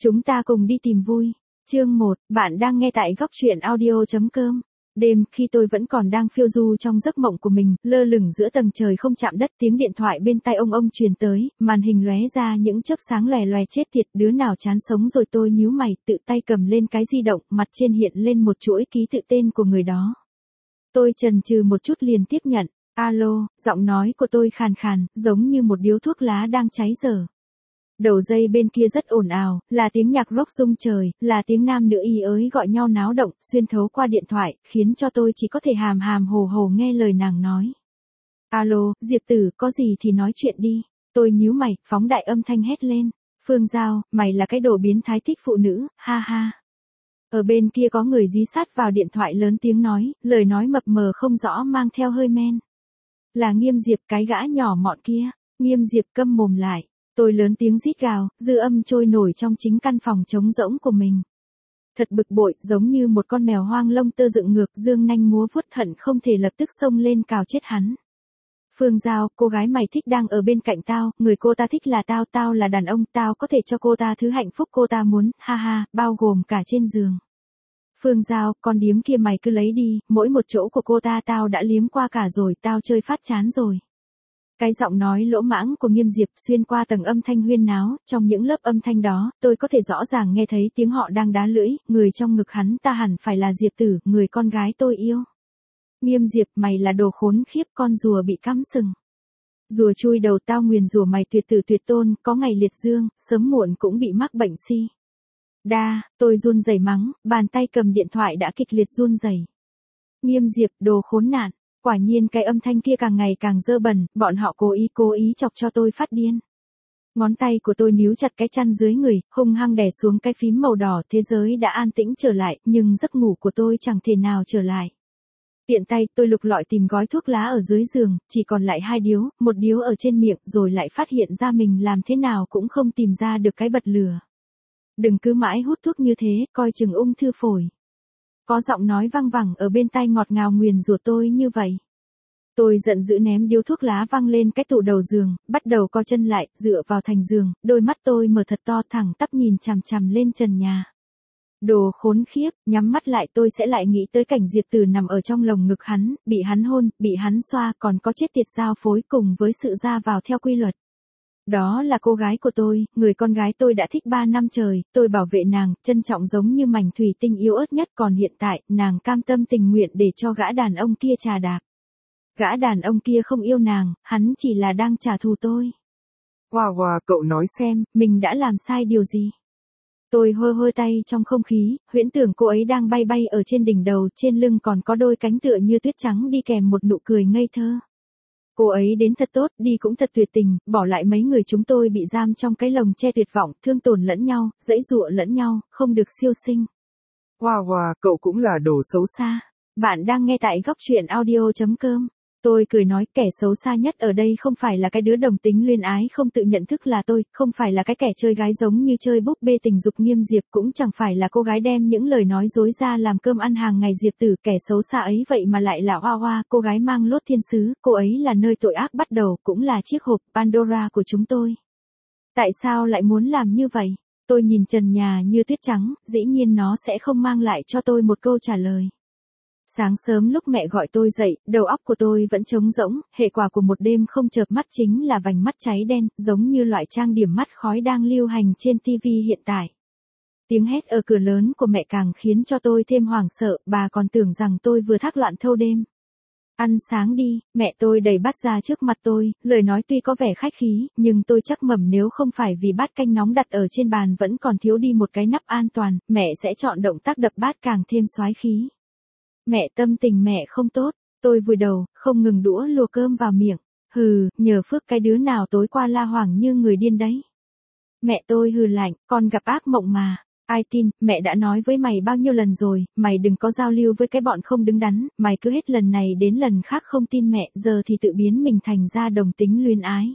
Chúng ta cùng đi tìm vui. Chương 1, bạn đang nghe tại góc truyện audio.com. Đêm, khi tôi vẫn còn đang phiêu du trong giấc mộng của mình, lơ lửng giữa tầng trời không chạm đất, tiếng điện thoại bên tai ông truyền tới, màn hình lóe ra những chớp sáng lòe lòe. Chết tiệt, đứa nào chán sống rồi. Tôi nhíu mày, tự tay cầm lên cái di động, mặt trên hiện lên một chuỗi ký tự tên của người đó. Tôi chần chừ một chút liền tiếp nhận. Alo, giọng nói của tôi khàn khàn, giống như một điếu thuốc lá đang cháy dở. Đầu dây bên kia rất ồn ào, là tiếng nhạc rock rung trời, là tiếng nam nữ y ới gọi nhau náo động, xuyên thấu qua điện thoại, khiến cho tôi chỉ có thể hàm hàm hồ hồ nghe lời nàng nói. Alo, Diệp Tử, có gì thì nói chuyện đi. Tôi nhíu mày, phóng đại âm thanh hét lên. Phương Giao, mày là cái đồ biến thái thích phụ nữ, ha ha. Ở bên kia có người dí sát vào điện thoại lớn tiếng nói, lời nói mập mờ không rõ mang theo hơi men. Là Nghiêm Diệp, cái gã nhỏ mọn kia. Nghiêm Diệp câm mồm lại. Tôi lớn tiếng rít gào, dư âm trôi nổi trong chính căn phòng trống rỗng của mình. Thật bực bội, giống như một con mèo hoang lông tơ dựng ngược, dương nanh múa vuốt, hận không thể lập tức xông lên cào chết hắn. Phương Giao, cô gái mày thích đang ở bên cạnh tao, người cô ta thích là tao, tao là đàn ông, tao có thể cho cô ta thứ hạnh phúc cô ta muốn, ha ha, bao gồm cả trên giường. Phương Giao, con điếm kia mày cứ lấy đi, mỗi một chỗ của cô ta tao đã liếm qua cả rồi, tao chơi phát chán rồi. Cái giọng nói lỗ mãng của Nghiêm Diệp xuyên qua tầng âm thanh huyên náo, trong những lớp âm thanh đó, tôi có thể rõ ràng nghe thấy tiếng họ đang đá lưỡi, người trong ngực hắn ta hẳn phải là Diệp Tử, người con gái tôi yêu. Nghiêm Diệp, mày là đồ khốn khiếp, con rùa bị cắm sừng. Rùa chui đầu tao, nguyền rủa mày tuyệt tử tuyệt tôn, có ngày liệt dương, sớm muộn cũng bị mắc bệnh si. Tôi run rẩy mắng, bàn tay cầm điện thoại đã kịch liệt run rẩy. Nghiêm Diệp, đồ khốn nạn. Quả nhiên cái âm thanh kia càng ngày càng dơ bẩn, bọn họ cố ý chọc cho tôi phát điên. Ngón tay của tôi níu chặt cái chăn dưới người, hung hăng đè xuống cái phím màu đỏ. Thế giới đã an tĩnh trở lại, nhưng giấc ngủ của tôi chẳng thể nào trở lại. Tiện tay, tôi lục lọi tìm gói thuốc lá ở dưới giường, chỉ còn lại 2 điếu, một điếu ở trên miệng, rồi lại phát hiện ra mình làm thế nào cũng không tìm ra được cái bật lửa. Đừng cứ mãi hút thuốc như thế, coi chừng ung thư phổi. Có giọng nói văng vẳng ở bên tai ngọt ngào nguyền rủa tôi như vậy. Tôi giận dữ ném điếu thuốc lá văng lên cái tủ đầu giường, bắt đầu co chân lại, dựa vào thành giường, đôi mắt tôi mở thật to thẳng tắp nhìn chằm chằm lên trần nhà. Đồ khốn khiếp, nhắm mắt lại tôi sẽ lại nghĩ tới cảnh Diệp Tử nằm ở trong lồng ngực hắn, bị hắn hôn, bị hắn xoa, còn có chết tiệt giao phối cùng với sự ra vào theo quy luật. Đó là cô gái của tôi, người con gái tôi đã thích 3 năm trời, tôi bảo vệ nàng, trân trọng giống như mảnh thủy tinh yếu ớt nhất, còn hiện tại, nàng cam tâm tình nguyện để cho gã đàn ông kia chà đạp. Gã đàn ông kia không yêu nàng, hắn chỉ là đang trả thù tôi. Hoa, cậu nói xem, mình đã làm sai điều gì? Tôi hơi tay trong không khí, huyễn tưởng cô ấy đang bay ở trên đỉnh đầu, trên lưng còn có đôi cánh tựa như tuyết trắng đi kèm một nụ cười ngây thơ. Cô ấy đến thật tốt, đi cũng thật tuyệt tình, bỏ lại mấy người chúng tôi bị giam trong cái lồng che tuyệt vọng, thương tổn lẫn nhau, giãy giụa lẫn nhau, không được siêu sinh. Hoa, cậu cũng là đồ xấu xa. Bạn đang nghe tại góc truyện audio.com. Tôi cười nói, kẻ xấu xa nhất ở đây không phải là cái đứa đồng tính luyên ái không tự nhận thức là tôi, không phải là cái kẻ chơi gái giống như chơi búp bê tình dục Nghiêm Diệp, cũng chẳng phải là cô gái đem những lời nói dối ra làm cơm ăn hàng ngày Diệp Tử, kẻ xấu xa ấy vậy mà lại là Hoa, cô gái mang lốt thiên sứ, cô ấy là nơi tội ác bắt đầu, cũng là chiếc hộp Pandora của chúng tôi. Tại sao lại muốn làm như vậy? Tôi nhìn trần nhà như tuyết trắng, dĩ nhiên nó sẽ không mang lại cho tôi một câu trả lời. Sáng sớm lúc mẹ gọi tôi dậy, đầu óc của tôi vẫn trống rỗng, hệ quả của một đêm không chợp mắt chính là vành mắt cháy đen, giống như loại trang điểm mắt khói đang lưu hành trên TV hiện tại. Tiếng hét ở cửa lớn của mẹ càng khiến cho tôi thêm hoảng sợ, bà còn tưởng rằng tôi vừa thác loạn thâu đêm. Ăn sáng đi, mẹ tôi đẩy bát ra trước mặt tôi, lời nói tuy có vẻ khách khí, nhưng tôi chắc mẩm nếu không phải vì bát canh nóng đặt ở trên bàn vẫn còn thiếu đi một cái nắp an toàn, mẹ sẽ chọn động tác đập bát càng thêm soái khí. Mẹ, tâm tình mẹ không tốt, tôi vùi đầu, không ngừng đũa lùa cơm vào miệng. Nhờ phước cái đứa nào tối qua la hoảng như người điên đấy. Mẹ tôi hừ lạnh, con gặp ác mộng mà. Ai tin, mẹ đã nói với mày bao nhiêu lần rồi, mày đừng có giao lưu với cái bọn không đứng đắn, mày cứ hết lần này đến lần khác không tin mẹ, giờ thì tự biến mình thành ra đồng tính luyến ái.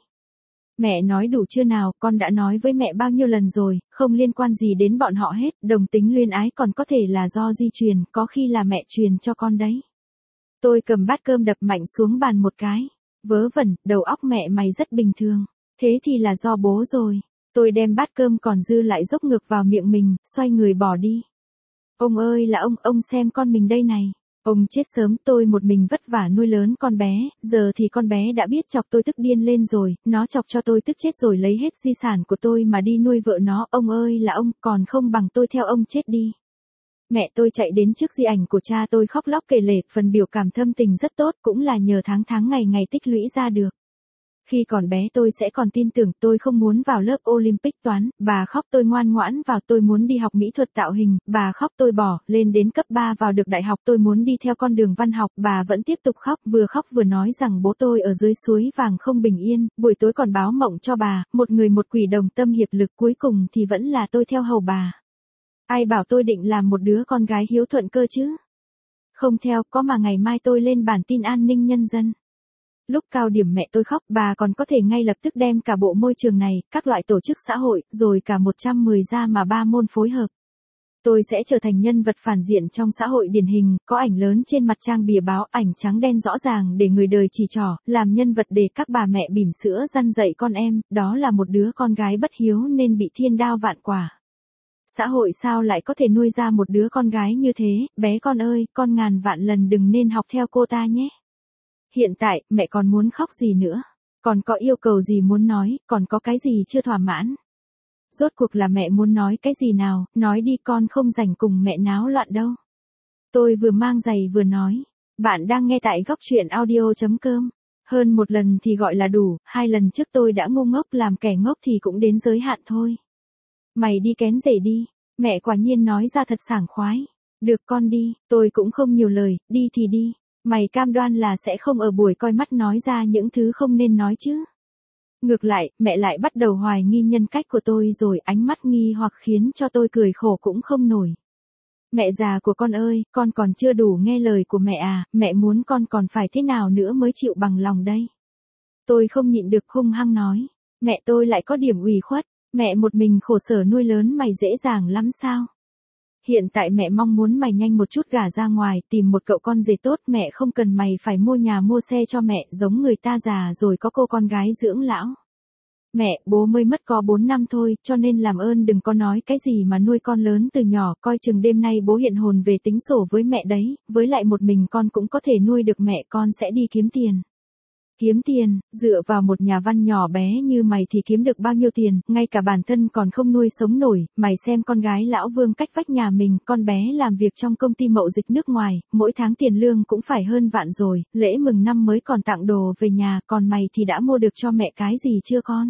Mẹ nói đủ chưa nào, con đã nói với mẹ bao nhiêu lần rồi, không liên quan gì đến bọn họ hết, đồng tính luyến ái còn có thể là do di truyền, có khi là mẹ truyền cho con đấy. Tôi cầm bát cơm đập mạnh xuống bàn một cái. Vớ vẩn, đầu óc mẹ mày rất bình thường. Thế thì là do bố rồi. Tôi đem bát cơm còn dư lại dốc ngược vào miệng mình, xoay người bỏ đi. Ông ơi là ông xem con mình đây này. Ông chết sớm, tôi một mình vất vả nuôi lớn con bé, giờ thì con bé đã biết chọc tôi tức điên lên rồi, nó chọc cho tôi tức chết rồi lấy hết di sản của tôi mà đi nuôi vợ nó, ông ơi là ông, còn không bằng tôi theo ông chết đi. Mẹ tôi chạy đến trước di ảnh của cha tôi khóc lóc kể lể, phần biểu cảm thâm tình rất tốt, cũng là nhờ tháng ngày ngày tích lũy ra được. Khi còn bé tôi sẽ còn tin tưởng tôi không muốn vào lớp Olympic toán, bà khóc tôi ngoan ngoãn vào, tôi muốn đi học mỹ thuật tạo hình, bà khóc tôi bỏ, lên đến cấp 3 vào được đại học tôi muốn đi theo con đường văn học, bà vẫn tiếp tục khóc vừa nói rằng bố tôi ở dưới suối vàng không bình yên, buổi tối còn báo mộng cho bà, một người một quỷ đồng tâm hiệp lực, cuối cùng thì vẫn là tôi theo hầu bà. Ai bảo tôi định làm một đứa con gái hiếu thuận cơ chứ? Không theo, có mà ngày mai tôi lên bản tin an ninh nhân dân. Lúc cao điểm mẹ tôi khóc, bà còn có thể ngay lập tức đem cả bộ môi trường này, các loại tổ chức xã hội, rồi cả 110 ra mà 3 môn phối hợp. Tôi sẽ trở thành nhân vật phản diện trong xã hội điển hình, có ảnh lớn trên mặt trang bìa báo, ảnh trắng đen rõ ràng để người đời chỉ trỏ, làm nhân vật để các bà mẹ bỉm sữa răn dạy con em, đó là một đứa con gái bất hiếu nên bị thiên đao vạn quả. Xã hội sao lại có thể nuôi ra một đứa con gái như thế, bé con ơi, con ngàn vạn lần đừng nên học theo cô ta nhé. Hiện tại, mẹ còn muốn khóc gì nữa? Còn có yêu cầu gì muốn nói, còn có cái gì chưa thỏa mãn? Rốt cuộc là mẹ muốn nói cái gì nào, nói đi con không rảnh cùng mẹ náo loạn đâu. Tôi vừa mang giày vừa nói. Bạn đang nghe tại góc truyện audio.com. Hơn một lần thì gọi là đủ, 2 lần trước tôi đã ngu ngốc làm kẻ ngốc thì cũng đến giới hạn thôi. Mày đi kén rể đi. Mẹ quả nhiên nói ra thật sảng khoái. Được con đi, tôi cũng không nhiều lời, đi thì đi. Mày cam đoan là sẽ không ở buổi coi mắt nói ra những thứ không nên nói chứ. Ngược lại, mẹ lại bắt đầu hoài nghi nhân cách của tôi rồi, ánh mắt nghi hoặc khiến cho tôi cười khổ cũng không nổi. Mẹ già của con ơi, con còn chưa đủ nghe lời của mẹ à, mẹ muốn con còn phải thế nào nữa mới chịu bằng lòng đây. Tôi không nhịn được hung hăng nói, mẹ tôi lại có điểm ủy khuất, mẹ một mình khổ sở nuôi lớn mày dễ dàng lắm sao? Hiện tại mẹ mong muốn mày nhanh một chút gả ra ngoài, tìm một cậu con rể tốt, mẹ không cần mày phải mua nhà mua xe cho mẹ, giống người ta già rồi có cô con gái dưỡng lão. Mẹ, bố mới mất có 4 năm thôi, cho nên làm ơn đừng có nói cái gì mà nuôi con lớn từ nhỏ, coi chừng đêm nay bố hiện hồn về tính sổ với mẹ đấy, với lại một mình con cũng có thể nuôi được mẹ, con sẽ đi kiếm tiền. Kiếm tiền, dựa vào một nhà văn nhỏ bé như mày thì kiếm được bao nhiêu tiền, ngay cả bản thân còn không nuôi sống nổi, mày xem con gái lão Vương cách vách nhà mình, con bé làm việc trong công ty mậu dịch nước ngoài, mỗi tháng tiền lương cũng phải hơn vạn rồi, lễ mừng năm mới còn tặng đồ về nhà, còn mày thì đã mua được cho mẹ cái gì chưa con?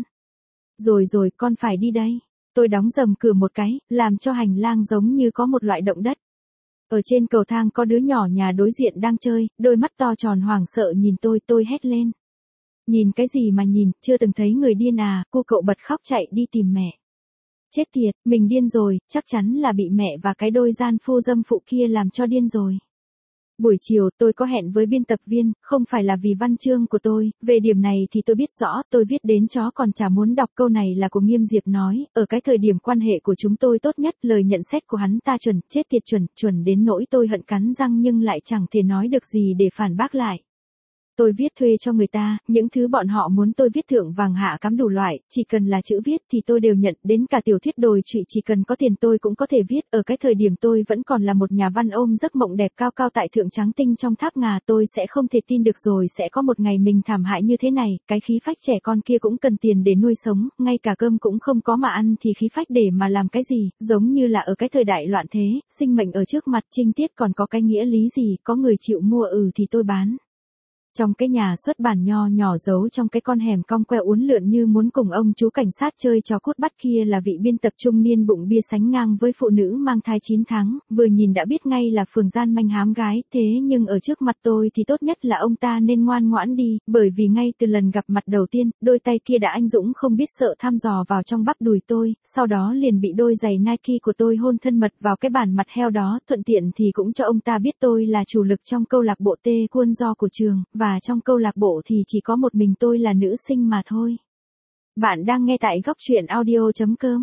Rồi, con phải đi đây. Tôi đóng rầm cửa một cái, làm cho hành lang giống như có một loại động đất. Ở trên cầu thang có đứa nhỏ nhà đối diện đang chơi, đôi mắt to tròn hoảng sợ nhìn tôi hét lên. Nhìn cái gì mà nhìn, chưa từng thấy người điên à, cô cậu bật khóc chạy đi tìm mẹ. Chết tiệt, mình điên rồi, chắc chắn là bị mẹ và cái đôi gian phu dâm phụ kia làm cho điên rồi. Buổi chiều tôi có hẹn với biên tập viên, không phải là vì văn chương của tôi, về điểm này thì tôi biết rõ, tôi viết đến chó còn chả muốn đọc, câu này là của Nghiêm Diệp nói, ở cái thời điểm quan hệ của chúng tôi tốt nhất, lời nhận xét của hắn ta chuẩn, chết tiệt chuẩn đến nỗi tôi hận cắn răng nhưng lại chẳng thể nói được gì để phản bác lại. Tôi viết thuê cho người ta, những thứ bọn họ muốn tôi viết thượng vàng hạ cắm đủ loại, chỉ cần là chữ viết thì tôi đều nhận, đến cả tiểu thuyết đồi trụy chỉ cần có tiền tôi cũng có thể viết, ở cái thời điểm tôi vẫn còn là một nhà văn ôm giấc mộng đẹp cao cao tại thượng trắng tinh trong tháp ngà, tôi sẽ không thể tin được rồi sẽ có một ngày mình thảm hại như thế này, cái khí phách trẻ con kia cũng cần tiền để nuôi sống, ngay cả cơm cũng không có mà ăn thì khí phách để mà làm cái gì, giống như là ở cái thời đại loạn thế, sinh mệnh ở trước mặt trinh tiết còn có cái nghĩa lý gì, có người chịu mua thì tôi bán. Trong cái nhà xuất bản nho nhỏ giấu trong cái con hẻm cong queo uốn lượn như muốn cùng ông chú cảnh sát chơi trò cút bắt kia là vị biên tập trung niên bụng bia sánh ngang với phụ nữ mang thai 9 tháng, vừa nhìn đã biết ngay là phường gian manh hám gái, thế nhưng ở trước mặt tôi thì tốt nhất là ông ta nên ngoan ngoãn đi, bởi vì ngay từ lần gặp mặt đầu tiên, đôi tay kia đã anh dũng không biết sợ thăm dò vào trong bắp đùi tôi, sau đó liền bị đôi giày Nike của tôi hôn thân mật vào cái bản mặt heo đó, thuận tiện thì cũng cho ông ta biết tôi là chủ lực trong câu lạc bộ taekwondo của trường, và trong câu lạc bộ thì chỉ có một mình tôi là nữ sinh mà thôi. Bạn đang nghe tại góc truyện audio.com.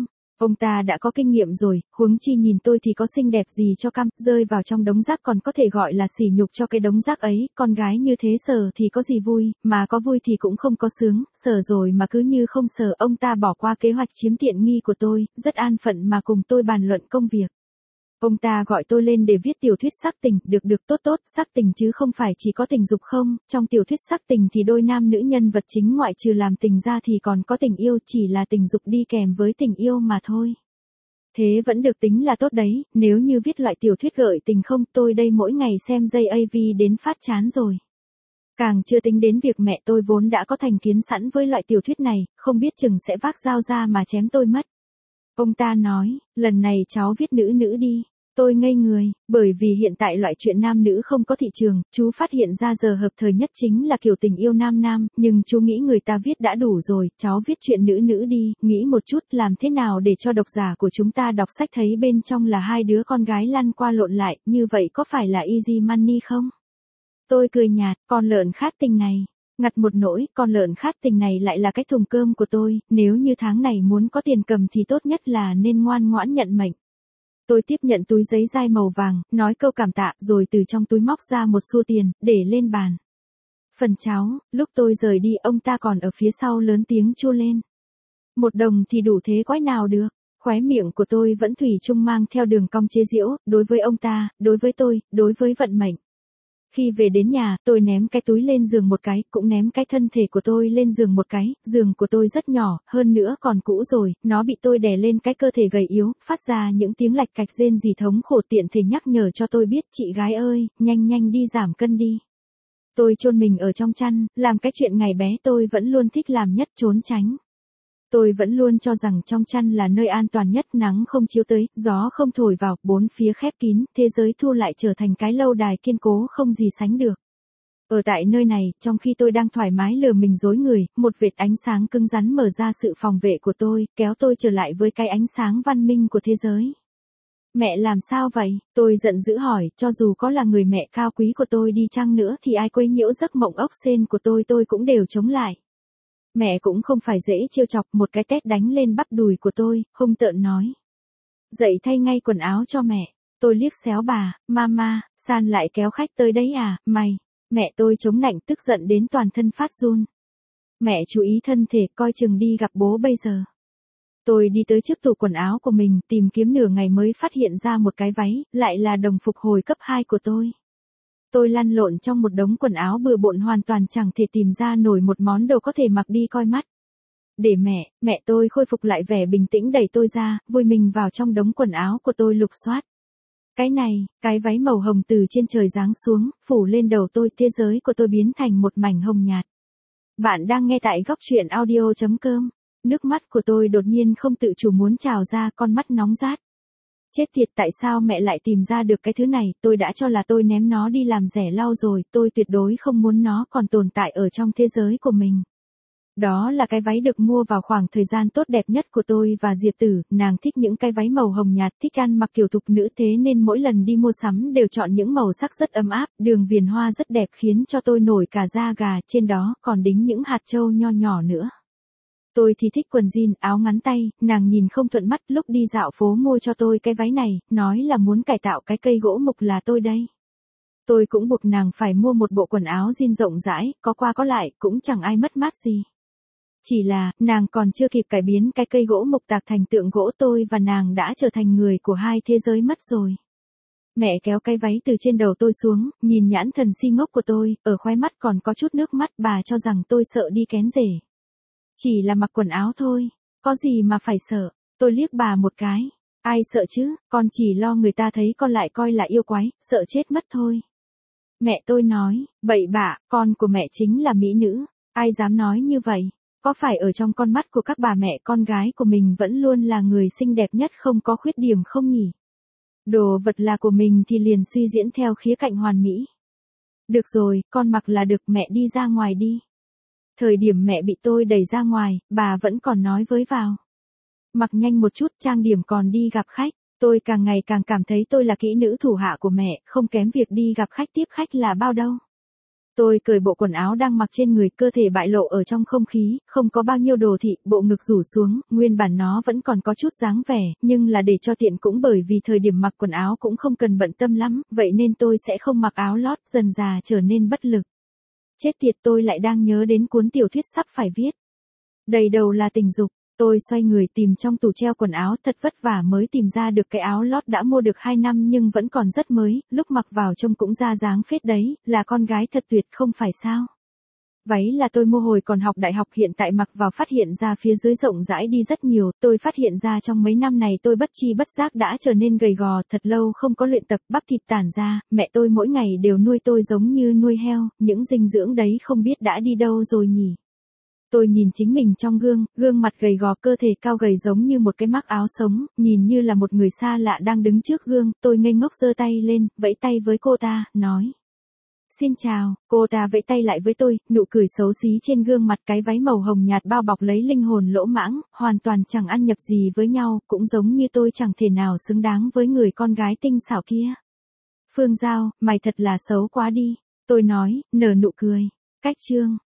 Ông ta đã có kinh nghiệm rồi, huống chi nhìn tôi thì có xinh đẹp gì cho căm, rơi vào trong đống rác còn có thể gọi là sỉ nhục cho cái đống rác ấy, con gái như thế sờ thì có gì vui, mà có vui thì cũng không có sướng, sờ rồi mà cứ như không sờ. Ông ta bỏ qua kế hoạch chiếm tiện nghi của tôi, rất an phận mà cùng tôi bàn luận công việc. Ông ta gọi tôi lên để viết tiểu thuyết sắc tình, được tốt, sắc tình chứ không phải chỉ có tình dục không, trong tiểu thuyết sắc tình thì đôi nam nữ nhân vật chính ngoại trừ làm tình ra thì còn có tình yêu, chỉ là tình dục đi kèm với tình yêu mà thôi. Thế vẫn được tính là tốt đấy, nếu như viết loại tiểu thuyết gợi tình không, tôi đây mỗi ngày xem JAV đến phát chán rồi. Càng chưa tính đến việc mẹ tôi vốn đã có thành kiến sẵn với loại tiểu thuyết này, không biết chừng sẽ vác dao ra mà chém tôi mất. Ông ta nói, lần này cháu viết nữ đi. Tôi ngây người, bởi vì hiện tại loại chuyện nam nữ không có thị trường, chú phát hiện ra giờ hợp thời nhất chính là kiểu tình yêu nam, nhưng chú nghĩ người ta viết đã đủ rồi, cháu viết chuyện nữ đi, nghĩ một chút làm thế nào để cho độc giả của chúng ta đọc sách thấy bên trong là hai đứa con gái lăn qua lộn lại, như vậy có phải là easy money không? Tôi cười nhạt, con lợn khát tình này. Ngặt một nỗi, con lợn khát tình này lại là cái thùng cơm của tôi, nếu như tháng này muốn có tiền cầm thì tốt nhất là nên ngoan ngoãn nhận mệnh. Tôi tiếp nhận túi giấy dai màu vàng, nói câu cảm tạ, rồi từ trong túi móc ra một xu tiền, để lên bàn. Phần cháu, lúc tôi rời đi ông ta còn ở phía sau lớn tiếng chua lên. 1 đồng thì đủ thế quái nào được, khóe miệng của tôi vẫn thủy chung mang theo đường cong chế giễu, đối với ông ta, đối với tôi, đối với vận mệnh. Khi về đến nhà, tôi ném cái túi lên giường một cái, cũng ném cái thân thể của tôi lên giường một cái, giường của tôi rất nhỏ, hơn nữa còn cũ rồi, nó bị tôi đè lên cái cơ thể gầy yếu, phát ra những tiếng lạch cạch rên rỉ thống khổ, tiện thể nhắc nhở cho tôi biết, chị gái ơi, nhanh đi giảm cân đi. Tôi chôn mình ở trong chăn, làm cái chuyện ngày bé tôi vẫn luôn thích làm nhất, trốn tránh. Tôi vẫn luôn cho rằng trong chăn là nơi an toàn nhất, nắng không chiếu tới, gió không thổi vào, bốn phía khép kín, thế giới thu lại trở thành cái lâu đài kiên cố không gì sánh được. Ở tại nơi này, trong khi tôi đang thoải mái lừa mình dối người, một vệt ánh sáng cứng rắn mở ra sự phòng vệ của tôi, kéo tôi trở lại với cái ánh sáng văn minh của thế giới. Mẹ làm sao vậy? Tôi giận dữ hỏi, cho dù có là người mẹ cao quý của tôi đi chăng nữa thì ai quấy nhiễu giấc mộng ốc sên của tôi cũng đều chống lại. Mẹ cũng không phải dễ trêu chọc, một cái tát đánh lên bắp đùi của tôi, hung tợn nói. Dậy thay ngay quần áo cho mẹ. Tôi liếc xéo bà, mama, San lại kéo khách tới đấy à, mày. Mẹ tôi chống nạnh tức giận đến toàn thân phát run. Mẹ chú ý thân thể, coi chừng đi gặp bố bây giờ. Tôi đi tới trước tủ quần áo của mình, tìm kiếm nửa ngày mới phát hiện ra một cái váy, lại là đồng phục hồi cấp 2 của tôi. Tôi lăn lộn trong một đống quần áo bừa bộn hoàn toàn chẳng thể tìm ra nổi một món đồ có thể mặc đi coi mắt. Để mẹ tôi khôi phục lại vẻ bình tĩnh đẩy tôi ra, vùi mình vào trong đống quần áo của tôi lục soát. Cái này, cái váy màu hồng từ trên trời giáng xuống, phủ lên đầu tôi, thế giới của tôi biến thành một mảnh hồng nhạt. Bạn đang nghe tại góc truyện audio.com. Nước mắt của tôi đột nhiên không tự chủ muốn trào ra, con mắt nóng rát. Chết tiệt, tại sao mẹ lại tìm ra được cái thứ này, tôi đã cho là tôi ném nó đi làm rẻ lau rồi, tôi tuyệt đối không muốn nó còn tồn tại ở trong thế giới của mình. Đó là cái váy được mua vào khoảng thời gian tốt đẹp nhất của tôi và Diệp Tử, nàng thích những cái váy màu hồng nhạt, thích ăn mặc kiểu thục nữ, thế nên mỗi lần đi mua sắm đều chọn những màu sắc rất ấm áp, đường viền hoa rất đẹp khiến cho tôi nổi cả da gà, trên đó còn đính những hạt châu nho nhỏ nữa. Tôi thì thích quần jean, áo ngắn tay, nàng nhìn không thuận mắt, lúc đi dạo phố mua cho tôi cái váy này, nói là muốn cải tạo cái cây gỗ mục là tôi đây. Tôi cũng buộc nàng phải mua một bộ quần áo jean rộng rãi, có qua có lại, cũng chẳng ai mất mát gì. Chỉ là, nàng còn chưa kịp cải biến cái cây gỗ mục tạc thành tượng gỗ, tôi và nàng đã trở thành người của hai thế giới mất rồi. Mẹ kéo cái váy từ trên đầu tôi xuống, nhìn nhãn thần si ngốc của tôi, ở khóe mắt còn có chút nước mắt, bà cho rằng tôi sợ đi kén rể. Chỉ là mặc quần áo thôi, có gì mà phải sợ, tôi liếc bà một cái, ai sợ chứ, con chỉ lo người ta thấy con lại coi là yêu quái, sợ chết mất thôi. Mẹ tôi nói, bậy bạ, con của mẹ chính là mỹ nữ, ai dám nói như vậy, có phải ở trong con mắt của các bà mẹ con gái của mình vẫn luôn là người xinh đẹp nhất không có khuyết điểm không nhỉ? Đồ vật là của mình thì liền suy diễn theo khía cạnh hoàn mỹ. Được rồi, con mặc là được, mẹ đi ra ngoài đi. Thời điểm mẹ bị tôi đẩy ra ngoài, bà vẫn còn nói với vào. Mặc nhanh một chút, trang điểm còn đi gặp khách. Tôi càng ngày càng cảm thấy tôi là kỹ nữ thủ hạ của mẹ, không kém việc đi gặp khách tiếp khách là bao đâu. Tôi cởi bộ quần áo đang mặc trên người, cơ thể bại lộ ở trong không khí, không có bao nhiêu đồ thị, bộ ngực rủ xuống, nguyên bản nó vẫn còn có chút dáng vẻ, nhưng là để cho tiện cũng bởi vì thời điểm mặc quần áo cũng không cần bận tâm lắm, vậy nên tôi sẽ không mặc áo lót, dần dà trở nên bất lực. Chết tiệt, tôi lại đang nhớ đến cuốn tiểu thuyết sắp phải viết. Đầy đầu là tình dục. Tôi xoay người tìm trong tủ treo quần áo, thật vất vả mới tìm ra được cái áo lót đã mua được 2 năm nhưng vẫn còn rất mới, lúc mặc vào trông cũng ra dáng phết đấy, là con gái thật tuyệt không phải sao. Váy là tôi mua hồi còn học đại học, hiện tại mặc vào phát hiện ra phía dưới rộng rãi đi rất nhiều, tôi phát hiện ra trong mấy năm này tôi bất chi bất giác đã trở nên gầy gò, thật lâu không có luyện tập, bắp thịt tản ra, mẹ tôi mỗi ngày đều nuôi tôi giống như nuôi heo, những dinh dưỡng đấy không biết đã đi đâu rồi nhỉ. Tôi nhìn chính mình trong gương, gương mặt gầy gò, cơ thể cao gầy giống như một cái mác áo sống, nhìn như là một người xa lạ đang đứng trước gương, tôi ngây ngốc giơ tay lên, vẫy tay với cô ta, nói. Xin chào, cô ta vẫy tay lại với tôi, nụ cười xấu xí trên gương mặt, cái váy màu hồng nhạt bao bọc lấy linh hồn lỗ mãng, hoàn toàn chẳng ăn nhập gì với nhau, cũng giống như tôi chẳng thể nào xứng đáng với người con gái tinh xảo kia. Phương Giao, mày thật là xấu quá đi, tôi nói, nở nụ cười. Cách chương